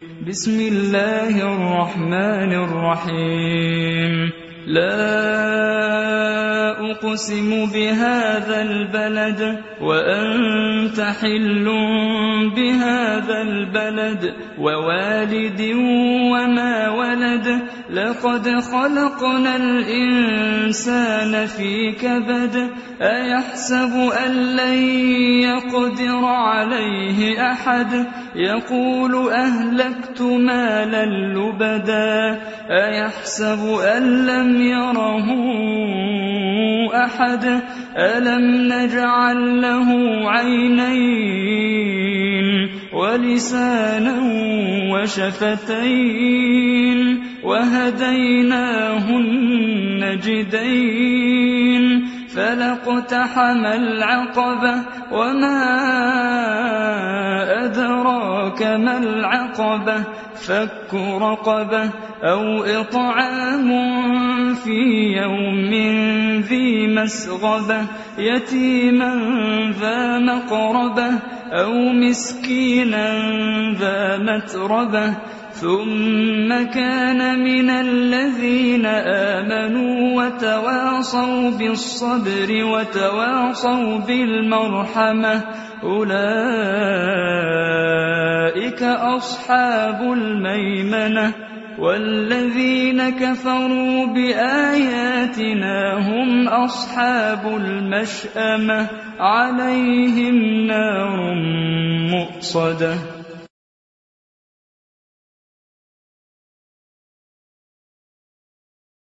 بسم الله الرحمن الرحيم لا أقسم بهذا البلد وأنت حل بهذا البلد ووالد وما ولد لقد خلقنا الإنسان في كبد أيحسب أن لن يقدر عليه أحد يقول أهلكت مالا لبدا أيحسب أن لم يره أحد ألم نجعل له عينين ولسانا وشفتين وهديناه النجدين فلاقتحم العقبة وما أدراك ما العقبة فك رقبة أو إطعام في يوم ذي مسغبة يتيما ذا مقربة أو مسكينا ذا متربة ثم كان من الذين آمنوا وتواصوا بالصبر وتواصوا بالمرحمة أولئك أصحاب الميمنة والذين كفروا بآياتنا هم أصحاب المشأمة عليهم نار مؤصدة